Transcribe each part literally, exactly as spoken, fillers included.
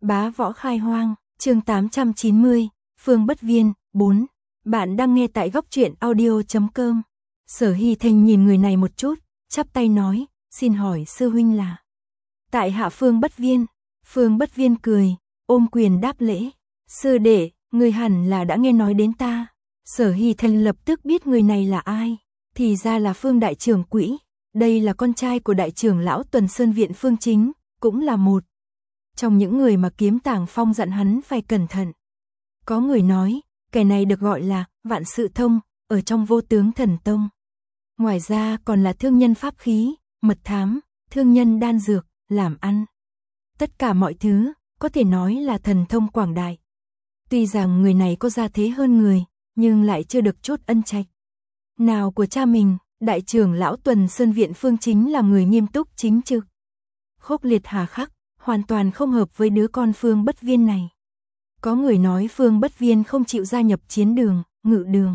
Bá võ khai hoang, chương tám trăm chín mươi, Phương Bất Viên, bốn. Bạn đang nghe tại góc truyện audio chấm com. Sở Hy Thanh nhìn người này một chút, chắp tay nói, xin hỏi sư huynh là. Tại hạ Phương Bất Viên. Phương Bất Viên cười, ôm quyền đáp lễ. Sư đệ, người hẳn là đã nghe nói đến ta. Sở Hy Thanh lập tức biết người này là ai. Thì ra là Phương đại trưởng quỹ. Đây là con trai của đại trưởng lão Tuần Sơn Viện Phương Chính, cũng là một trong những người mà Kiếm Tàng Phong dặn hắn phải cẩn thận. Có người nói, kẻ này được gọi là Vạn Sự Thông, ở trong Vô Tướng Thần Tông. Ngoài ra còn là thương nhân pháp khí, mật thám, thương nhân đan dược, làm ăn. Tất cả mọi thứ, có thể nói là thần thông quảng đại. Tuy rằng người này có gia thế hơn người, nhưng lại chưa được chốt ân trạch nào của cha mình. Đại trưởng lão Tuần Sơn Viện Phương Chính là người nghiêm túc chính trực, khốc liệt hà khắc, hoàn toàn không hợp với đứa con Phương Bất Viên này. Có người nói Phương Bất Viên không chịu gia nhập chiến đường, ngự đường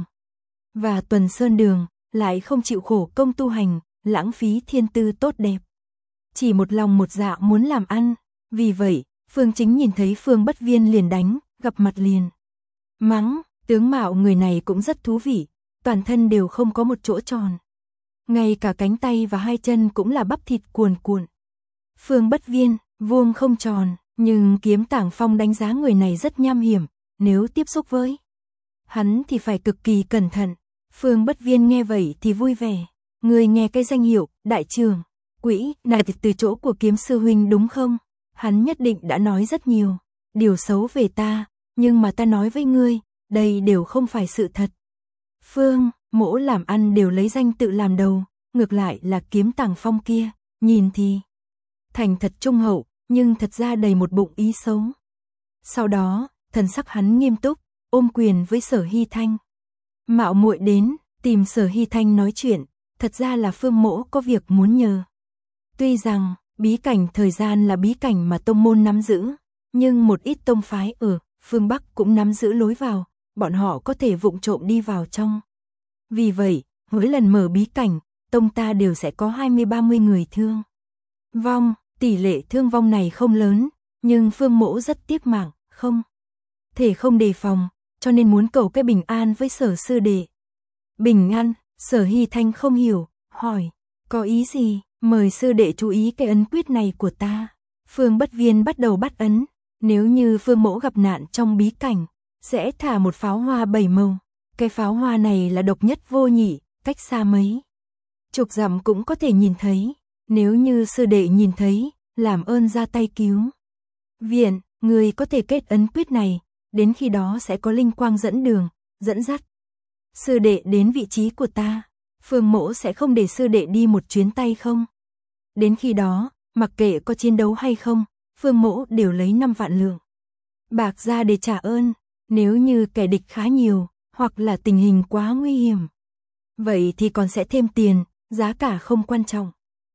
và Tuần Sơn đường, lại không chịu khổ công tu hành, lãng phí thiên tư tốt đẹp, chỉ một lòng một dạ muốn làm ăn. Vì vậy, Phương Chính nhìn thấy Phương Bất Viên liền đánh, gặp mặt liền mắng. Tướng mạo người này cũng rất thú vị, toàn thân đều không có một chỗ tròn, ngay cả cánh tay và hai chân cũng là bắp thịt cuồn cuộn. Phương Bất Viên, vuông không tròn, nhưng Kiếm Tàng Phong đánh giá người này rất nham hiểm, nếu tiếp xúc với hắn thì phải cực kỳ cẩn thận. Phương Bất Viên nghe vậy thì vui vẻ. Người nghe cái danh hiệu đại trưởng quỹ này từ chỗ của Kiếm sư huynh đúng không? Hắn nhất định đã nói rất nhiều điều xấu về ta, nhưng mà ta nói với ngươi, đây đều không phải sự thật. Phương, mỗ làm ăn đều lấy danh tự làm đầu, ngược lại là Kiếm Tàng Phong kia, nhìn thì thành thật trung hậu, nhưng thật ra đầy một bụng ý xấu. Sau đó, thần sắc hắn nghiêm túc, ôm quyền với Sở Hy Thanh. Mạo muội đến, tìm Sở Hy Thanh nói chuyện, thật ra là Phương mỗ có việc muốn nhờ. Tuy rằng, bí cảnh thời gian là bí cảnh mà tông môn nắm giữ, nhưng một ít tông phái ở phương Bắc cũng nắm giữ lối vào, bọn họ có thể vụng trộm đi vào trong. Vì vậy, mỗi lần mở bí cảnh, tông ta đều sẽ có hai mươi ba mươi người thương vong. Tỷ lệ thương vong này không lớn, nhưng Phương mỗ rất tiếc mạng, không thể không đề phòng, cho nên muốn cầu cái bình an với Sở sư đệ. Bình an? Sở Hy Thanh không hiểu, hỏi, có ý gì? Mời sư đệ chú ý cái ấn quyết này của ta. Phương Bất Viên bắt đầu bắt ấn, nếu như Phương mỗ gặp nạn trong bí cảnh, sẽ thả một pháo hoa bảy màu. Cái pháo hoa này là độc nhất vô nhị, cách xa mấy chục dặm cũng có thể nhìn thấy. Nếu như sư đệ nhìn thấy, làm ơn ra tay cứu viện, người có thể kết ấn quyết này, đến khi đó sẽ có linh quang dẫn đường, dẫn dắt sư đệ đến vị trí của ta. Phương mỗ sẽ không để sư đệ đi một chuyến tay không. Đến khi đó, mặc kệ có chiến đấu hay không, Phương mỗ đều lấy năm vạn lượng bạc ra để trả ơn. Nếu như kẻ địch khá nhiều, hoặc là tình hình quá nguy hiểm, vậy thì còn sẽ thêm tiền, giá cả không quan trọng.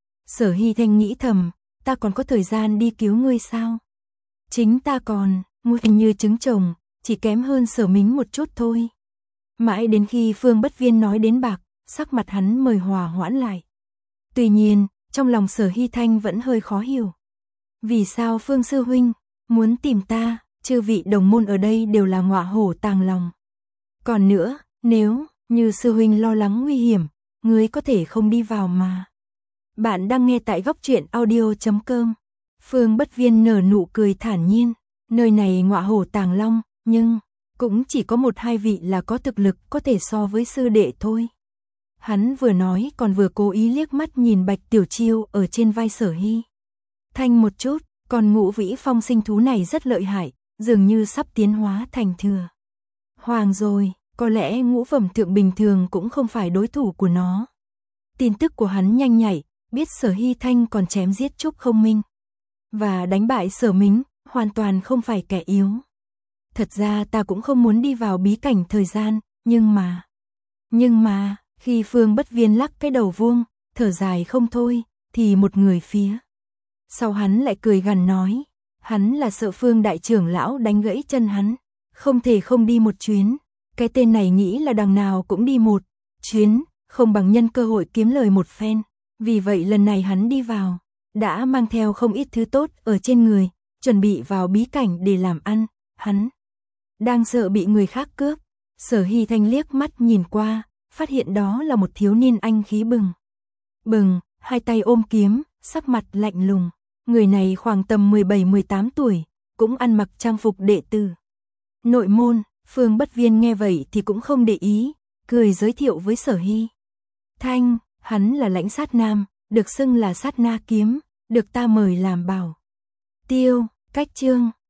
Sở Hy Thanh nghĩ thầm, ta còn có thời gian đi cứu ngươi sao? Chính ta còn, nguy như trứng chồng, chỉ kém hơn Sở Mính một chút thôi. Mãi đến khi Phương Bất Viên nói đến bạc, sắc mặt hắn mời hòa hoãn lại. Tuy nhiên, trong lòng Sở Hy Thanh vẫn hơi khó hiểu. Vì sao Phương sư huynh muốn tìm ta? Chư vị đồng môn ở đây đều là ngọa hổ tàng lòng. Còn nữa, nếu như sư huynh lo lắng nguy hiểm, ngươi có thể không đi vào mà. Bạn đang nghe tại góc truyện audio chấm com. Phương Bất Viên nở nụ cười thản nhiên. Nơi này ngọa hổ tàng long, nhưng cũng chỉ có một hai vị là có thực lực có thể so với sư đệ thôi. Hắn vừa nói còn vừa cố ý liếc mắt nhìn Bạch Tiểu Chiêu ở trên vai Sở Hy Thanh một chút. Còn Ngũ Vĩ Phong sinh thú này rất lợi hại, dường như sắp tiến hóa thành thừa hoàng rồi, có lẽ ngũ phẩm thượng bình thường cũng không phải đối thủ của nó. Tin tức của hắn nhanh nhạy, biết Sở Hy Thanh còn chém giết Trúc Không Minh và đánh bại Sở Mính, hoàn toàn không phải kẻ yếu. Thật ra ta cũng không muốn đi vào bí cảnh thời gian, nhưng mà nhưng mà khi Phương Bất Viên lắc cái đầu vuông, thở dài không thôi, thì một người phía sau hắn lại cười gằn nói, hắn là sợ Phương đại trưởng lão đánh gãy chân hắn, không thể không đi một chuyến. Cái tên này nghĩ là đằng nào cũng đi một chuyến, không bằng nhân cơ hội kiếm lời một phen. Vì vậy lần này hắn đi vào, đã mang theo không ít thứ tốt ở trên người, chuẩn bị vào bí cảnh để làm ăn, hắn đang sợ bị người khác cướp. Sở Hy Thanh liếc mắt nhìn qua, phát hiện đó là một thiếu niên anh khí bừng bừng, hai tay ôm kiếm, sắc mặt lạnh lùng. Người này khoảng tầm mười bảy mười tám tuổi, cũng ăn mặc trang phục đệ tử nội môn. Phương Bất Viên nghe vậy thì cũng không để ý, cười giới thiệu với Sở Hy Thanh, hắn là Lãnh Sát Nam, được xưng là Sát Na Kiếm, được ta mời làm bảo tiêu. Cách chương